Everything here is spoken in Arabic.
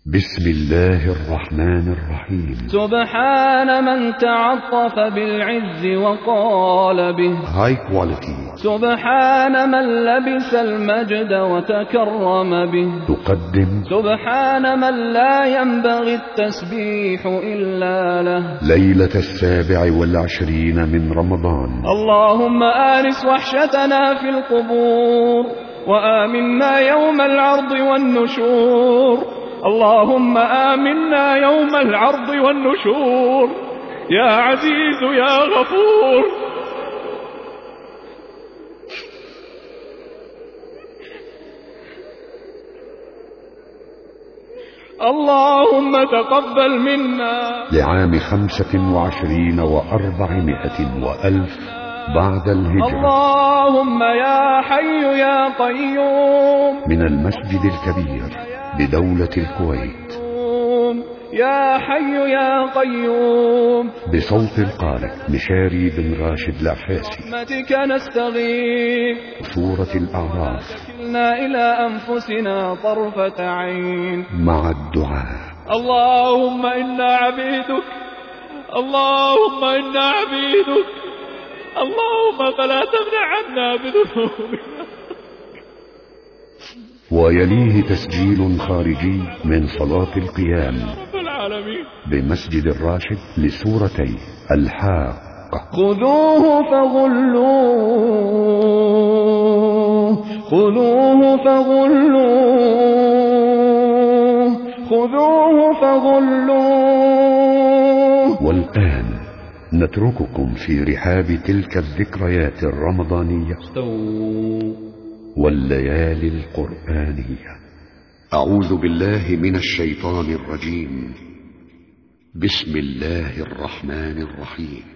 بسم الله الرحمن الرحيم. سبحان من تعطف بالعز وقال به High quality. سبحان من لبس المجد وتكرم به. تقدم سبحان من لا ينبغي التسبيح إلا له. ليلة 27 من رمضان. اللهم آنس وحشتنا في القبور وآمنا يوم العرض والنشور. اللهم آمنا يوم العرض والنشور يا عزيز يا غفور. اللهم تقبل منا. لعام 25 و400 وألف بعد الهجرة. اللهم يا حي يا قيوم. من المسجد الكبير بدولة الكويت. يا حي يا قيوم. بصوت القارئ مشاري بن راشد العفاسي. برحمتك نستغيث. سورة الأعراف. كلنا إلى أنفسنا طرفة عين. مع الدعاء. اللهم إنا عبيدك. اللهم إنا عبيدك. اللهم فلا تمنع عنا بذنوبنا. ويليه تسجيل خارجي من صلاة القيام رب العالمين بمسجد الراشد لسورتي الحاقة. خذوه فغلوه. خذوه فغلوه. خذوه فغلوه. والآن نترككم في رحاب تلك الذكريات الرمضانية والليالي القرآنية. أعوذ بالله من الشيطان الرجيم. بسم الله الرحمن الرحيم.